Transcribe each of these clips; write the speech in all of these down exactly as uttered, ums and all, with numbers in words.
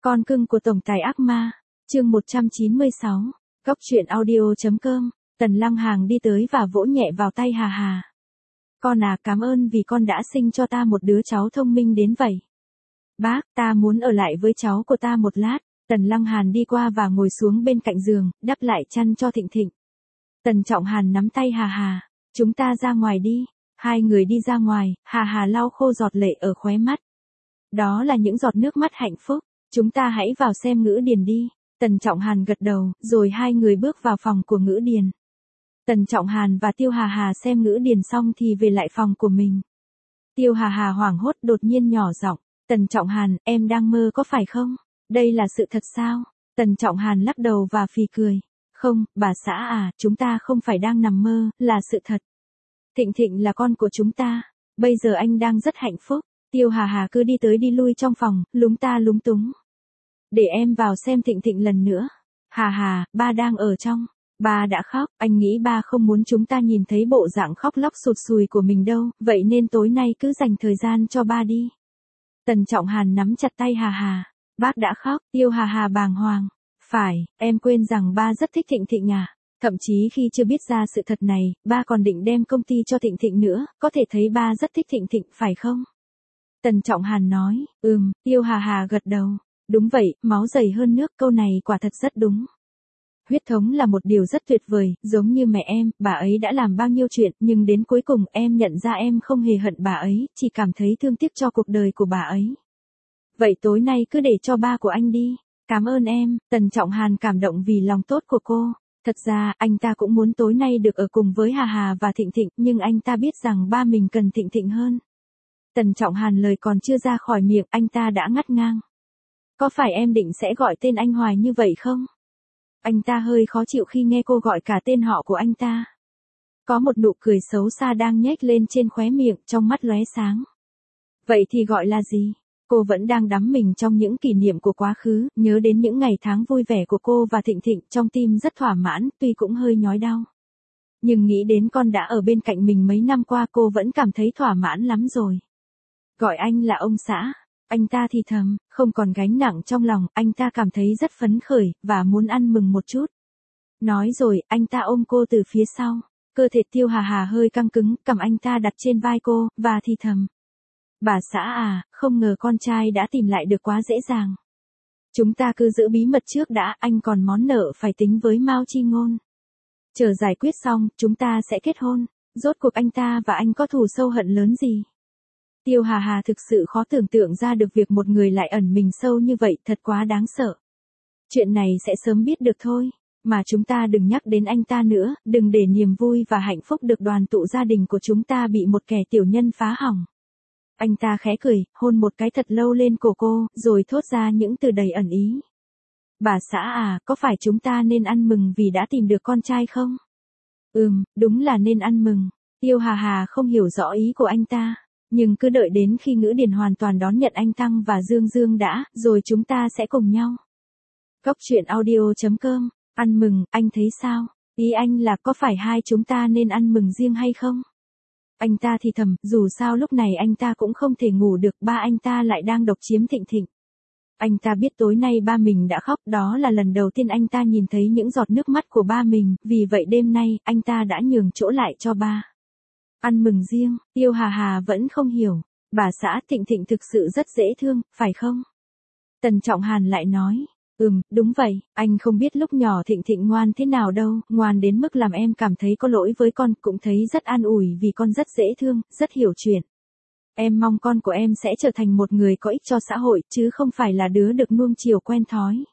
Con cưng của tổng tài ác ma, chương một trăm chín mươi sáu, Góc truyện audio.com, Tần Lăng Hàng đi tới và vỗ nhẹ vào tay Hà Hà. Con à, cảm ơn vì con đã sinh cho ta một đứa cháu thông minh đến vậy. Bác, ta muốn ở lại với cháu của ta một lát. Tần Lăng Hàn đi qua và ngồi xuống bên cạnh giường, đắp lại chăn cho Thịnh Thịnh. Tần Trọng Hàn nắm tay Hà Hà, chúng ta ra ngoài đi. Hai người đi ra ngoài, Hà Hà lau khô giọt lệ ở khóe mắt. Đó là những giọt nước mắt hạnh phúc. Chúng ta hãy vào xem Ngữ Điền đi. Tần Trọng Hàn gật đầu, rồi hai người bước vào phòng của Ngữ Điền. Tần Trọng Hàn và Tiêu Hà Hà xem Ngữ Điền xong thì về lại phòng của mình. Tiêu Hà Hà hoảng hốt đột nhiên nhỏ giọng, Tần Trọng Hàn, em đang mơ có phải không? Đây là sự thật sao? Tần Trọng Hàn lắc đầu và phì cười. Không, bà xã à, chúng ta không phải đang nằm mơ, là sự thật. Thịnh Thịnh là con của chúng ta. Bây giờ anh đang rất hạnh phúc. Tiêu Hà Hà cứ đi tới đi lui trong phòng, lúng ta lúng túng. Để em vào xem Thịnh Thịnh lần nữa. Hà Hà, ba đang ở trong. Ba đã khóc, anh nghĩ ba không muốn chúng ta nhìn thấy bộ dạng khóc lóc sụt sùi của mình đâu, vậy nên tối nay cứ dành thời gian cho ba đi. Tần Trọng Hàn nắm chặt tay Hà Hà. Bác đã khóc, Tiêu Hà Hà bàng hoàng. Phải, em quên rằng ba rất thích Thịnh Thịnh à. Thậm chí khi chưa biết ra sự thật này, ba còn định đem công ty cho Thịnh Thịnh nữa, có thể thấy ba rất thích Thịnh Thịnh, phải không? Tần Trọng Hàn nói, ừm, Tiêu Hà Hà gật đầu. Đúng vậy, máu dày hơn nước, câu này quả thật rất đúng. Huyết thống là một điều rất tuyệt vời, giống như mẹ em, bà ấy đã làm bao nhiêu chuyện, nhưng đến cuối cùng em nhận ra em không hề hận bà ấy, chỉ cảm thấy thương tiếc cho cuộc đời của bà ấy. Vậy tối nay cứ để cho ba của anh đi. Cảm ơn em, Tần Trọng Hàn cảm động vì lòng tốt của cô. Thật ra, anh ta cũng muốn tối nay được ở cùng với Hà Hà và Thịnh Thịnh, nhưng anh ta biết rằng ba mình cần Thịnh Thịnh hơn. Tần Trọng Hàn lời còn chưa ra khỏi miệng, anh ta đã ngắt ngang. Có phải em định sẽ gọi tên anh hoài như vậy không? Anh ta hơi khó chịu khi nghe cô gọi cả tên họ của anh ta. Có một nụ cười xấu xa đang nhếch lên trên khóe miệng, trong mắt lóe sáng. Vậy thì gọi là gì? Cô vẫn đang đắm mình trong những kỷ niệm của quá khứ, nhớ đến những ngày tháng vui vẻ của cô và Thịnh Thịnh, trong tim rất thỏa mãn, tuy cũng hơi nhói đau. Nhưng nghĩ đến con đã ở bên cạnh mình mấy năm qua, cô vẫn cảm thấy thỏa mãn lắm rồi. Gọi anh là ông xã. Anh ta thì thầm, không còn gánh nặng trong lòng, anh ta cảm thấy rất phấn khởi, và muốn ăn mừng một chút. Nói rồi, anh ta ôm cô từ phía sau. Cơ thể Tiêu Hà Hà hơi căng cứng, cầm anh ta đặt trên vai cô, và thì thầm. Bà xã à, không ngờ con trai đã tìm lại được quá dễ dàng. Chúng ta cứ giữ bí mật trước đã, anh còn món nợ phải tính với Mao Chi Ngôn. Chờ giải quyết xong, chúng ta sẽ kết hôn. Rốt cuộc anh ta và anh có thù sâu hận lớn gì? Tiêu Hà Hà thực sự khó tưởng tượng ra được việc một người lại ẩn mình sâu như vậy, thật quá đáng sợ. Chuyện này sẽ sớm biết được thôi, mà chúng ta đừng nhắc đến anh ta nữa, đừng để niềm vui và hạnh phúc được đoàn tụ gia đình của chúng ta bị một kẻ tiểu nhân phá hỏng. Anh ta khẽ cười, hôn một cái thật lâu lên cổ cô, rồi thốt ra những từ đầy ẩn ý. Bà xã à, có phải chúng ta nên ăn mừng vì đã tìm được con trai không? Ừm, đúng là nên ăn mừng. Tiêu Hà Hà không hiểu rõ ý của anh ta. Nhưng cứ đợi đến khi Ngữ Điền hoàn toàn đón nhận anh Tăng và Dương Dương đã, rồi chúng ta sẽ cùng nhau. Góc truyện audio.com, ăn mừng, anh thấy sao? Ý anh là có phải hai chúng ta nên ăn mừng riêng hay không? Anh ta thì thầm, dù sao lúc này anh ta cũng không thể ngủ được, ba anh ta lại đang độc chiếm Thịnh Thịnh. Anh ta biết tối nay ba mình đã khóc, đó là lần đầu tiên anh ta nhìn thấy những giọt nước mắt của ba mình, vì vậy đêm nay, anh ta đã nhường chỗ lại cho ba. Ăn mừng riêng, Tiêu Hà Hà vẫn không hiểu. Bà xã Thịnh Thịnh thực sự rất dễ thương, phải không? Tần Trọng Hàn lại nói. Ừm, đúng vậy, anh không biết lúc nhỏ Thịnh Thịnh ngoan thế nào đâu, ngoan đến mức làm em cảm thấy có lỗi với con, cũng thấy rất an ủi vì con rất dễ thương, rất hiểu chuyện. Em mong con của em sẽ trở thành một người có ích cho xã hội, chứ không phải là đứa được nuông chiều quen thói.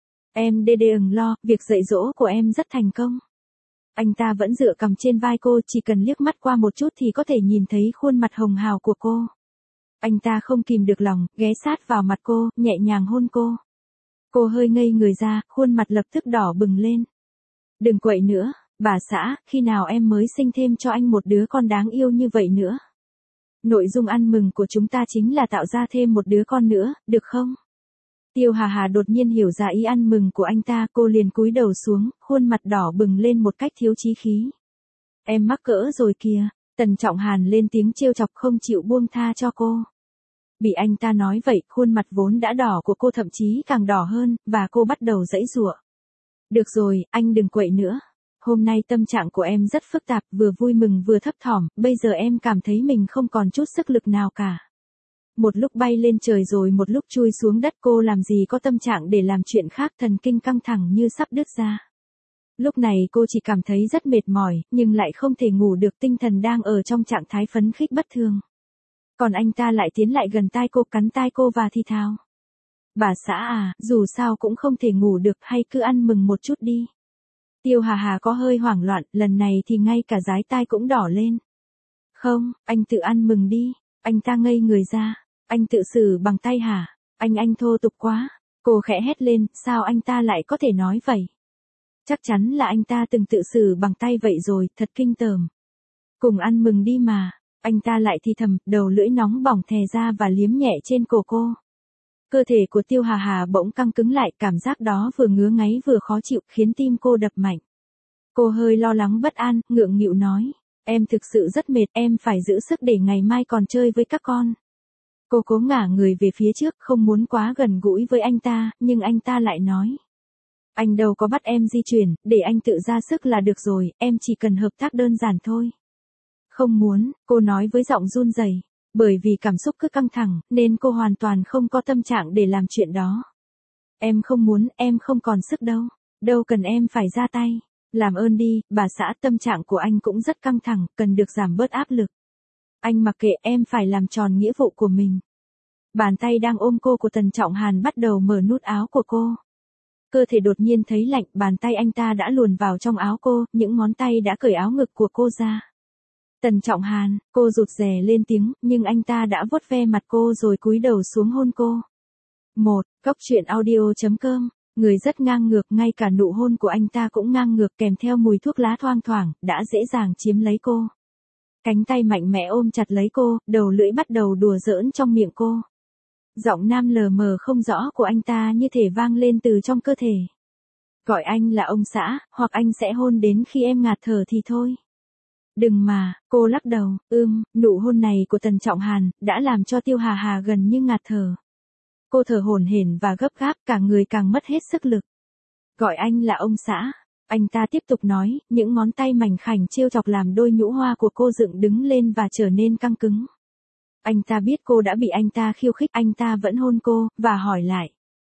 Em đê đê ừng lo, việc dạy dỗ của em rất thành công. Anh ta vẫn dựa cằm trên vai cô, chỉ cần liếc mắt qua một chút thì có thể nhìn thấy khuôn mặt hồng hào của cô. Anh ta không kìm được lòng, ghé sát vào mặt cô, nhẹ nhàng hôn cô. Cô hơi ngây người ra, khuôn mặt lập tức đỏ bừng lên. Đừng quậy nữa, bà xã, khi nào em mới sinh thêm cho anh một đứa con đáng yêu như vậy nữa? Nội dung ăn mừng của chúng ta chính là tạo ra thêm một đứa con nữa, được không? Tiêu Hà Hà đột nhiên hiểu ra ý ăn mừng của anh ta, cô liền cúi đầu xuống, khuôn mặt đỏ bừng lên một cách thiếu chí khí. Em mắc cỡ rồi kìa, Tần Trọng Hàn lên tiếng trêu chọc không chịu buông tha cho cô. Bị anh ta nói vậy, khuôn mặt vốn đã đỏ của cô thậm chí càng đỏ hơn, và cô bắt đầu giãy giụa. Được rồi, anh đừng quậy nữa. Hôm nay tâm trạng của em rất phức tạp, vừa vui mừng vừa thấp thỏm, bây giờ em cảm thấy mình không còn chút sức lực nào cả. Một lúc bay lên trời rồi một lúc chui xuống đất, cô làm gì có tâm trạng để làm chuyện khác, thần kinh căng thẳng như sắp đứt ra. Lúc này cô chỉ cảm thấy rất mệt mỏi, nhưng lại không thể ngủ được, tinh thần đang ở trong trạng thái phấn khích bất thường. Còn anh ta lại tiến lại gần tai cô, cắn tai cô và thì thào. Bà xã à, dù sao cũng không thể ngủ được, hay cứ ăn mừng một chút đi. Tiêu Hà Hà có hơi hoảng loạn, lần này thì ngay cả dái tai cũng đỏ lên. Không, anh tự ăn mừng đi. Anh ta ngây người ra. Anh tự xử bằng tay hả? Anh anh thô tục quá. Cô khẽ hét lên, sao anh ta lại có thể nói vậy? Chắc chắn là anh ta từng tự xử bằng tay vậy rồi, thật kinh tởm. Cùng ăn mừng đi mà. Anh ta lại thì thầm, đầu lưỡi nóng bỏng thè ra và liếm nhẹ trên cổ cô. Cơ thể của Tiêu Hà Hà bỗng căng cứng lại, cảm giác đó vừa ngứa ngáy vừa khó chịu, khiến tim cô đập mạnh. Cô hơi lo lắng bất an, ngượng nghịu nói. Em thực sự rất mệt, em phải giữ sức để ngày mai còn chơi với các con. Cô cố ngả người về phía trước, không muốn quá gần gũi với anh ta, nhưng anh ta lại nói. Anh đâu có bắt em di chuyển, để anh tự ra sức là được rồi, em chỉ cần hợp tác đơn giản thôi. Không muốn, cô nói với giọng run rẩy. Bởi vì cảm xúc cứ căng thẳng, nên cô hoàn toàn không có tâm trạng để làm chuyện đó. Em không muốn, em không còn sức đâu. Đâu cần em phải ra tay. Làm ơn đi, bà xã, tâm trạng của anh cũng rất căng thẳng, cần được giảm bớt áp lực. Anh mặc kệ, em phải làm tròn nghĩa vụ của mình. Bàn tay đang ôm cô của Tần Trọng Hàn bắt đầu mở nút áo của cô. Cơ thể đột nhiên thấy lạnh, bàn tay anh ta đã luồn vào trong áo cô, những ngón tay đã cởi áo ngực của cô ra. Tần Trọng Hàn, cô rụt rè lên tiếng, nhưng anh ta đã vuốt ve mặt cô rồi cúi đầu xuống hôn cô. một. Góc truyện audio chấm com. Người rất ngang ngược, ngay cả nụ hôn của anh ta cũng ngang ngược, kèm theo mùi thuốc lá thoang thoảng, đã dễ dàng chiếm lấy cô. Cánh tay mạnh mẽ ôm chặt lấy cô, đầu lưỡi bắt đầu đùa giỡn trong miệng cô. Giọng nam lờ mờ không rõ của anh ta như thể vang lên từ trong cơ thể. Gọi anh là ông xã, hoặc anh sẽ hôn đến khi em ngạt thở thì thôi. Đừng mà, cô lắc đầu, ưm, nụ hôn này của Tần Trọng Hàn, đã làm cho Tiêu Hà Hà gần như ngạt thở. Cô thở hổn hển và gấp gáp, cả người càng mất hết sức lực. Gọi anh là ông xã. Anh ta tiếp tục nói, những ngón tay mảnh khảnh trêu chọc làm đôi nhũ hoa của cô dựng đứng lên và trở nên căng cứng. Anh ta biết cô đã bị anh ta khiêu khích, anh ta vẫn hôn cô, và hỏi lại.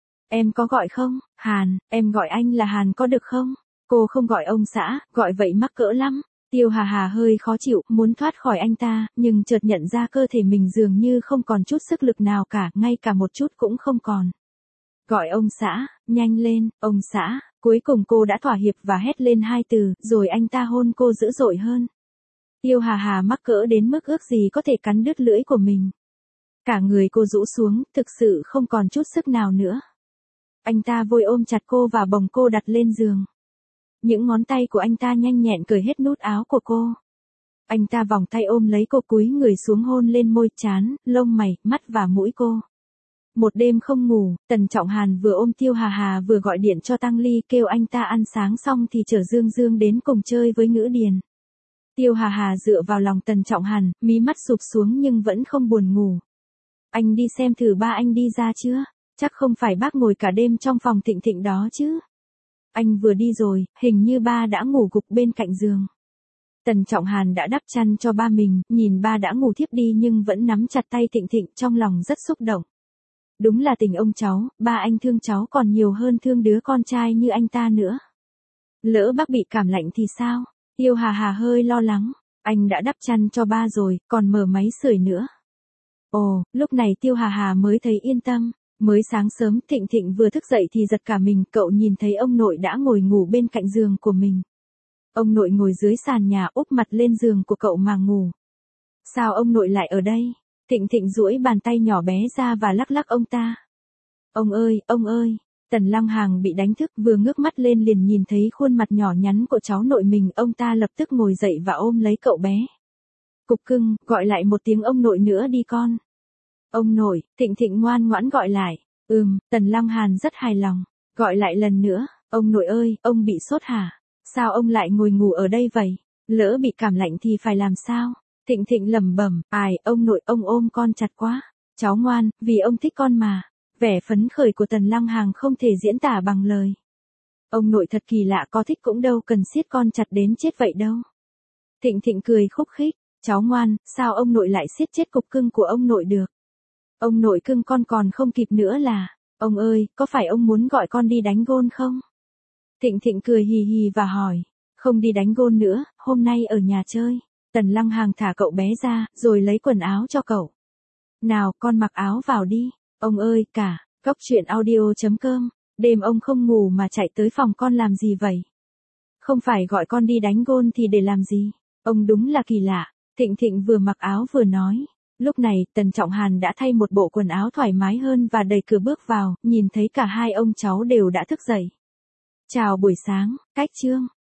Em có gọi không, Hàn, em gọi anh là Hàn có được không? Cô không gọi ông xã, gọi vậy mắc cỡ lắm. Tiêu Hà Hà hơi khó chịu, muốn thoát khỏi anh ta, nhưng chợt nhận ra cơ thể mình dường như không còn chút sức lực nào cả, ngay cả một chút cũng không còn. Gọi ông xã, nhanh lên, ông xã. Cuối cùng cô đã thỏa hiệp và hét lên hai từ, rồi anh ta hôn cô dữ dội hơn. Tiêu Hà Hà mắc cỡ đến mức ước gì có thể cắn đứt lưỡi của mình. Cả người cô rũ xuống, thực sự không còn chút sức nào nữa. Anh ta vội ôm chặt cô và bồng cô đặt lên giường. Những ngón tay của anh ta nhanh nhẹn cởi hết nút áo của cô. Anh ta vòng tay ôm lấy cô, cúi người xuống hôn lên môi, trán, lông mày, mắt và mũi cô. Một đêm không ngủ, Tần Trọng Hàn vừa ôm Tiêu Hà Hà vừa gọi điện cho Tăng Ly kêu anh ta ăn sáng xong thì chở Dương Dương đến cùng chơi với Ngữ Điền. Tiêu Hà Hà dựa vào lòng Tần Trọng Hàn, mí mắt sụp xuống nhưng vẫn không buồn ngủ. Anh đi xem thử ba anh đi ra chưa? Chắc không phải bác ngồi cả đêm trong phòng Thịnh Thịnh đó chứ? Anh vừa đi rồi, hình như ba đã ngủ gục bên cạnh giường. Tần Trọng Hàn đã đắp chăn cho ba mình, nhìn ba đã ngủ thiếp đi nhưng vẫn nắm chặt tay Thịnh Thịnh, trong lòng rất xúc động. Đúng là tình ông cháu, ba anh thương cháu còn nhiều hơn thương đứa con trai như anh ta nữa. Lỡ bác bị cảm lạnh thì sao? Tiêu Hà Hà hơi lo lắng. Anh đã đắp chăn cho ba rồi, còn mở máy sưởi nữa. Ồ, lúc này Tiêu Hà Hà mới thấy yên tâm. Mới sáng sớm, Thịnh Thịnh vừa thức dậy thì giật cả mình, cậu nhìn thấy ông nội đã ngồi ngủ bên cạnh giường của mình. Ông nội ngồi dưới sàn nhà úp mặt lên giường của cậu mà ngủ. Sao ông nội lại ở đây? Thịnh Thịnh duỗi bàn tay nhỏ bé ra và lắc lắc ông ta. Ông ơi, ông ơi. Tần Lăng Hàng bị đánh thức, vừa ngước mắt lên liền nhìn thấy khuôn mặt nhỏ nhắn của cháu nội mình, ông ta lập tức ngồi dậy và ôm lấy cậu bé. Cục cưng, gọi lại một tiếng ông nội nữa đi con. Ông nội, Thịnh Thịnh ngoan ngoãn gọi lại. Ừm, Tần Lăng Hàn rất hài lòng. Gọi lại lần nữa. Ông nội ơi, ông bị sốt hả? Sao ông lại ngồi ngủ ở đây vậy? Lỡ bị cảm lạnh thì phải làm sao? Thịnh Thịnh lẩm bẩm, ai, ông nội ông ôm con chặt quá. Cháu ngoan, vì ông thích con mà. Vẻ phấn khởi của Tần Lăng Hàng không thể diễn tả bằng lời. Ông nội thật kỳ lạ, có thích cũng đâu cần siết con chặt đến chết vậy đâu. Thịnh Thịnh cười khúc khích, cháu ngoan, sao ông nội lại siết chết cục cưng của ông nội được? Ông nội cưng con còn không kịp nữa là, ông ơi, có phải ông muốn gọi con đi đánh gôn không? Thịnh Thịnh cười hì hì và hỏi, không đi đánh gôn nữa, hôm nay ở nhà chơi. Tần Lăng Hàng thả cậu bé ra, rồi lấy quần áo cho cậu. Nào, con mặc áo vào đi. Ông ơi, cả, Góc truyện audio.com, đêm ông không ngủ mà chạy tới phòng con làm gì vậy? Không phải gọi con đi đánh gôn thì để làm gì? Ông đúng là kỳ lạ. Thịnh Thịnh vừa mặc áo vừa nói. Lúc này, Tần Trọng Hàn đã thay một bộ quần áo thoải mái hơn và đẩy cửa bước vào, nhìn thấy cả hai ông cháu đều đã thức dậy. Chào buổi sáng, Cách Chương.